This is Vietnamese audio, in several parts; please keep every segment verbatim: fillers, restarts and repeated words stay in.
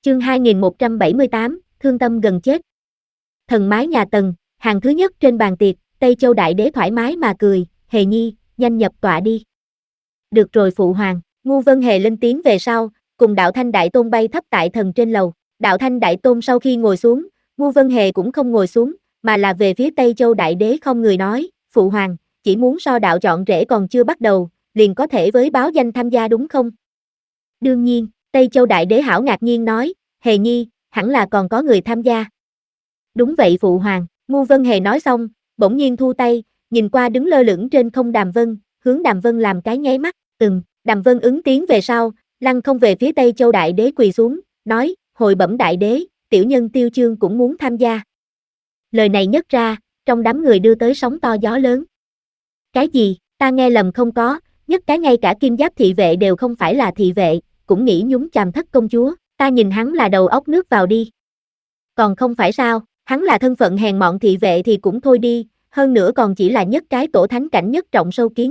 Chương hai nghìn một trăm bảy mươi tám, thương tâm gần chết. Thần mái nhà Tần, hàng thứ nhất trên bàn tiệc, Tây Châu Đại Đế thoải mái mà cười, Hề Nhi, nhanh nhập tọa đi. Được rồi phụ hoàng, Ngu Vân Hề lên tiếng về sau, cùng Đạo Thanh Đại Tôn bay thấp tại thần trên lầu. Đạo Thanh Đại Tôn sau khi ngồi xuống, Ngu Vân Hề cũng không ngồi xuống, mà là về phía Tây Châu Đại Đế không người nói, phụ hoàng, chỉ muốn so đạo chọn rễ còn chưa bắt đầu, liền có thể với báo danh tham gia đúng không? Đương nhiên, Tây Châu Đại Đế hảo ngạc nhiên nói, Hề Nhi, hẳn là còn có người tham gia. Đúng vậy phụ hoàng, Ngu Vân Hề nói xong, bỗng nhiên thu tay, nhìn qua đứng lơ lửng trên không Đàm Vân, hướng Đàm Vân làm cái nháy mắt, ừm, Đàm Vân ứng tiếng về sau, lăng không về phía Tây Châu Đại Đế quỳ xuống, nói, hồi bẩm Đại Đế, tiểu nhân Tiêu Chương cũng muốn tham gia. Lời này nhất ra, trong đám người đưa tới sóng to gió lớn. Cái gì, ta nghe lầm không có, nhất cái ngay cả Kim Giáp thị vệ đều không phải là thị vệ, cũng nghĩ nhúng chàm Thất công chúa, ta nhìn hắn là đầu óc nước vào đi. Còn không phải sao, hắn là thân phận hèn mọn thị vệ thì cũng thôi đi, hơn nữa còn chỉ là nhất cái tổ thánh cảnh nhất trọng sâu kiến.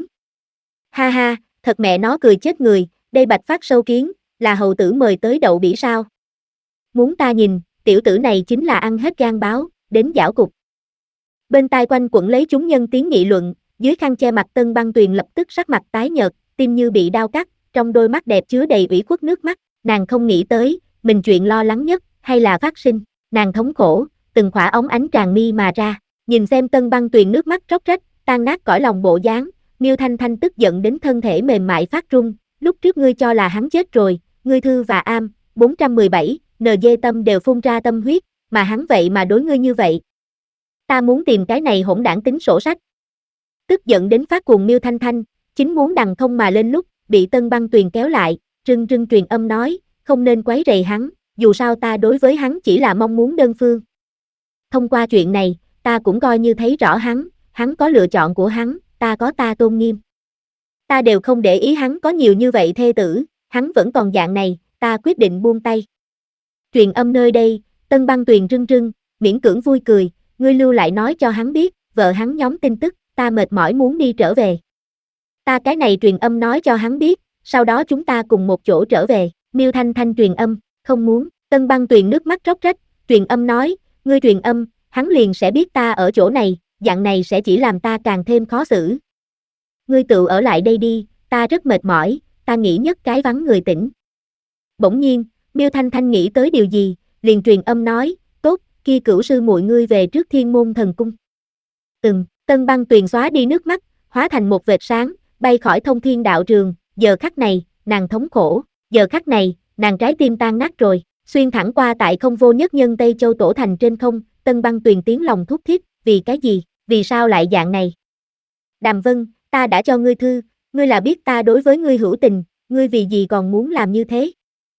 Ha ha, thật mẹ nó cười chết người, đây Bạch Phát sâu kiến, là hầu tử mời tới đậu bỉ sao? Muốn ta nhìn, tiểu tử này chính là ăn hết gan báo, đến giảo cục. Bên tai quanh quẩn lấy chúng nhân tiếng nghị luận, dưới khăn che mặt Tân Băng Tuyền lập tức sắc mặt tái nhợt, tim như bị đao cắt, trong đôi mắt đẹp chứa đầy ủy khuất nước mắt, nàng không nghĩ tới, mình chuyện lo lắng nhất, hay là phát sinh, nàng thống khổ, từng khỏa ống ánh tràn mi mà ra, nhìn xem Tân Băng Tuyền nước mắt róc rách, tan nát cõi lòng bộ dáng, Miêu Thanh Thanh tức giận đến thân thể mềm mại phát run, lúc trước ngươi cho là hắn chết rồi, ngươi Thư và Am, bốn trăm mười bảy, en giê Tâm đều phun ra tâm huyết, mà hắn vậy mà đối ngươi như vậy. Ta muốn tìm cái này hỗn đảng tính sổ sách. Tức giận đến phát cuồng Miêu Thanh Thanh, chính muốn đằng không mà lên lúc, bị Tân Băng Tuyền kéo lại, rưng rưng truyền âm nói, không nên quấy rầy hắn, dù sao ta đối với hắn chỉ là mong muốn đơn phương. Thông qua chuyện này, ta cũng coi như thấy rõ hắn, hắn có lựa chọn của hắn, ta có ta tôn nghiêm. Ta đều không để ý hắn có nhiều như vậy thê tử, hắn vẫn còn dạng này, ta quyết định buông tay. Truyền âm nơi đây, Tân Băng Tuyền rưng rưng, miễn cưỡng vui cười, ngươi lưu lại nói cho hắn biết, vợ hắn nhóm tin tức, ta mệt mỏi muốn đi trở về. Ta cái này truyền âm nói cho hắn biết, sau đó chúng ta cùng một chỗ trở về, Miêu Thanh Thanh truyền âm, không muốn, Tân Băng Tuyền nước mắt róc rách, truyền âm nói, ngươi truyền âm, hắn liền sẽ biết ta ở chỗ này, dạng này sẽ chỉ làm ta càng thêm khó xử. Ngươi tự ở lại đây đi, ta rất mệt mỏi, ta nghĩ nhất cái vắng người tỉnh. Bỗng nhiên, Miêu Thanh Thanh nghĩ tới điều gì, liền truyền âm nói, tốt, kia cửu sư muội ngươi về trước Thiên Môn Thần Cung. Ừm, Tân Băng Tuyền xóa đi nước mắt, hóa thành một vệt sáng, bay khỏi Thông Thiên Đạo Trường, giờ khắc này, nàng thống khổ, giờ khắc này, nàng trái tim tan nát rồi, xuyên thẳng qua tại không vô nhất nhân Tây Châu Tổ Thành trên không, Tân Băng Tuyền tiếng lòng thúc thiết, vì cái gì, vì sao lại dạng này? Đàm Vân, ta đã cho ngươi thư, ngươi là biết ta đối với ngươi hữu tình, ngươi vì gì còn muốn làm như thế?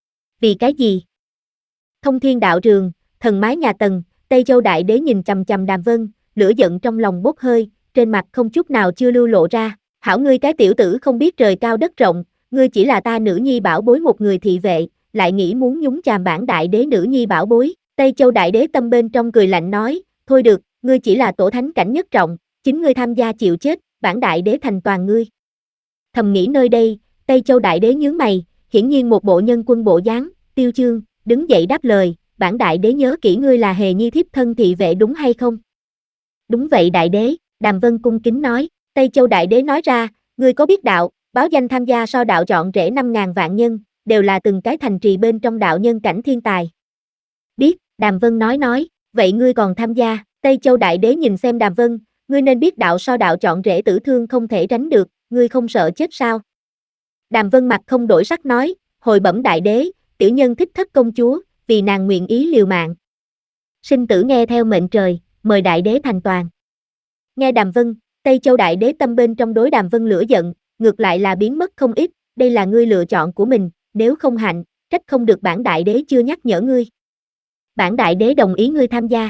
Vì cái gì? Thông Thiên Đạo Trường, thần mái nhà Tần, Tây Châu Đại Đế nhìn chằm chằm Đàm Vân, lửa giận trong lòng bốc hơi, trên mặt không chút nào chưa lưu lộ ra, hảo ngươi cái tiểu tử không biết trời cao đất rộng, ngươi chỉ là ta nữ nhi bảo bối một người thị vệ, lại nghĩ muốn nhúng chàm bản Đại Đế nữ nhi bảo bối, Tây Châu Đại Đế tâm bên trong cười lạnh nói, thôi được, ngươi chỉ là tổ thánh cảnh nhất trọng, chính ngươi tham gia chịu chết, bản Đại Đế thành toàn ngươi. Thầm nghĩ nơi đây, Tây Châu Đại Đế nhướng mày, hiển nhiên một bộ nhân quân bộ dáng, Tiêu Chương, đứng dậy đáp lời, bản Đại Đế nhớ kỹ ngươi là Hề Nhi thiếp thân thị vệ đúng hay không? Đúng vậy Đại Đế, Đàm Vân cung kính nói, Tây Châu Đại Đế nói ra, ngươi có biết đạo, báo danh tham gia so đạo chọn rễ năm ngàn vạn nhân, đều là từng cái thành trì bên trong đạo nhân cảnh thiên tài. Biết, Đàm Vân nói nói, vậy ngươi còn tham gia, Tây Châu Đại Đế nhìn xem Đàm Vân, ngươi nên biết đạo so đạo chọn rễ tử thương không thể tránh được, ngươi không sợ chết sao? Đàm Vân mặt không đổi sắc nói, hồi bẩm Đại Đế, tiểu nhân thích Thất công chúa, vì nàng nguyện ý liều mạng. Sinh tử nghe theo mệnh trời, mời Đại Đế thành toàn. Nghe Đàm Vân, Tây Châu Đại Đế tâm bên trong đối Đàm Vân lửa giận, ngược lại là biến mất không ít, đây là ngươi lựa chọn của mình, nếu không hạnh, trách không được bản Đại Đế chưa nhắc nhở ngươi. Bản Đại Đế đồng ý ngươi tham gia.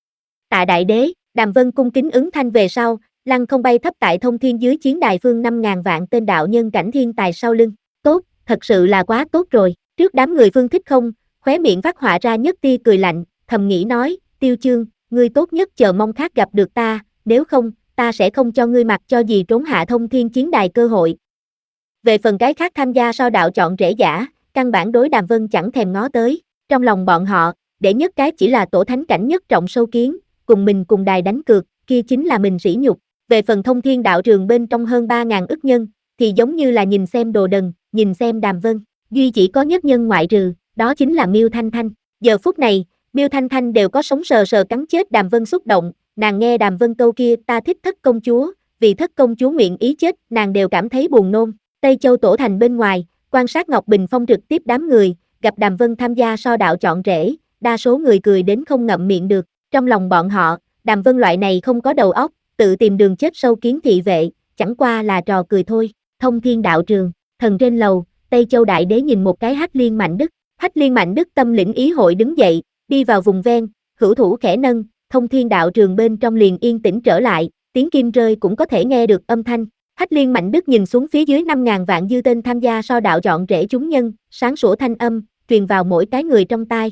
Tạ Đại Đế, Đàm Vân cung kính ứng thanh về sau, lăng không bay thấp tại Thông Thiên dưới chiến đài phương năm ngàn vạn tên đạo nhân cảnh thiên tài sau lưng, tốt, thật sự là quá tốt rồi, trước đám người Phương Thích không, khóe miệng phát họa ra nhất tia cười lạnh, thầm nghĩ nói, Tiêu Chương, ngươi tốt nhất chờ mong khác gặp được ta, nếu không, ta sẽ không cho ngươi mặc cho gì trốn hạ Thông Thiên chiến đài cơ hội. Về phần cái khác tham gia so đạo chọn rễ giả, căn bản đối Đàm Vân chẳng thèm ngó tới, Trong lòng bọn họ, đệ nhất cái chỉ là tổ thánh cảnh nhất trọng sâu kiến, cùng mình cùng đài đánh cược, kia chính là mình sỉ nhục. Về phần thông thiên đạo trường bên trong hơn ba ngàn ức nhân, thì giống như là nhìn xem đồ đần, nhìn xem Đàm Vân, duy chỉ có nhất nhân ngoại trừ, đó chính là Miêu Thanh Thanh. Giờ phút này, Miêu Thanh Thanh đều có sống sờ sờ cắn chết Đàm Vân xúc động, nàng nghe Đàm Vân câu kia ta thích thất công chúa, vì thất công chúa nguyện ý chết, nàng đều cảm thấy buồn nôn. Tây Châu Tổ thành bên ngoài, quan sát Ngọc Bình Phong trực tiếp đám người, gặp Đàm Vân tham gia so đạo chọn rễ, đa số người cười đến không ngậm miệng được, trong lòng bọn họ, Đàm Vân loại này không có đầu óc, tự tìm đường chết sâu kiến thị vệ, chẳng qua là trò cười thôi. Thông thiên đạo trường, thần trên lầu, Tây Châu Đại Đế nhìn một cái Hách Liên Mạnh Đức, Hách Liên Mạnh Đức tâm lĩnh ý hội đứng dậy, đi vào vùng ven, hữu thủ khẽ nâng, thông thiên đạo trường bên trong liền yên tĩnh trở lại, tiếng kim rơi cũng có thể nghe được âm thanh. Hách Liên Mạnh Đức nhìn xuống phía dưới năm ngàn vạn dư tên tham gia so đạo chọn rễ chúng nhân, sáng sủa thanh âm, truyền vào mỗi cái người trong tai.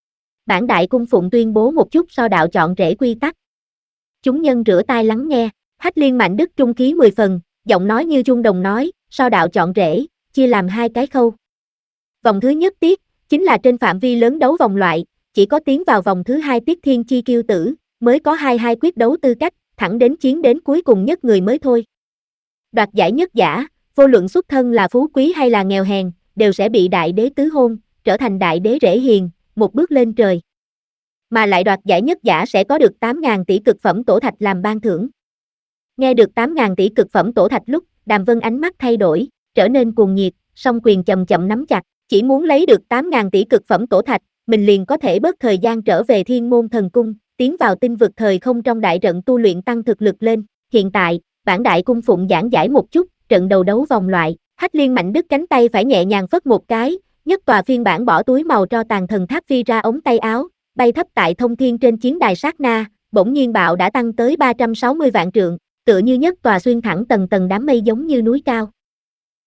Bản đại cung phụng tuyên bố một chút so đạo chọn rễ quy tắc. Chúng nhân rửa tai lắng nghe, Hách Liên Mạnh Đức trung khí mười phần, giọng nói như chuông đồng nói, so đạo chọn rễ, chia làm hai cái khâu. Vòng thứ nhất tiết, chính là trên phạm vi lớn đấu vòng loại, chỉ có tiến vào vòng thứ hai tiết thiên chi kiêu tử, mới có hai hai quyết đấu tư cách, thẳng đến chiến đến cuối cùng nhất người mới thôi. Đoạt giải nhất giả, vô luận xuất thân là phú quý hay là nghèo hèn, đều sẽ bị đại đế tứ hôn, trở thành đại đế rễ hiền, một bước lên trời. Mà lại đoạt giải nhất giả sẽ có được tám ngàn tỷ cực phẩm tổ thạch làm ban thưởng. Nghe được tám ngàn tỷ cực phẩm tổ thạch lúc, Đàm Vân ánh mắt thay đổi, trở nên cuồng nhiệt, song quyền chậm chậm nắm chặt, chỉ muốn lấy được tám ngàn tỷ cực phẩm tổ thạch, mình liền có thể bớt thời gian trở về Thiên Môn Thần Cung, tiến vào tinh vực thời không trong đại trận tu luyện tăng thực lực lên. Hiện tại, bản đại cung phụng giảng giải một chút, trận đầu đấu vòng loại, Hách Liên Mạnh Đức cánh tay phải nhẹ nhàng phất một cái, nhất tòa phiên bản bỏ túi màu tro tàn thần tháp phi ra ống tay áo, bay thấp tại thông thiên trên chiến đài sát na, bỗng nhiên bạo đã tăng tới ba trăm sáu mươi vạn trượng, tựa như nhất tòa xuyên thẳng tầng tầng đám mây giống như núi cao.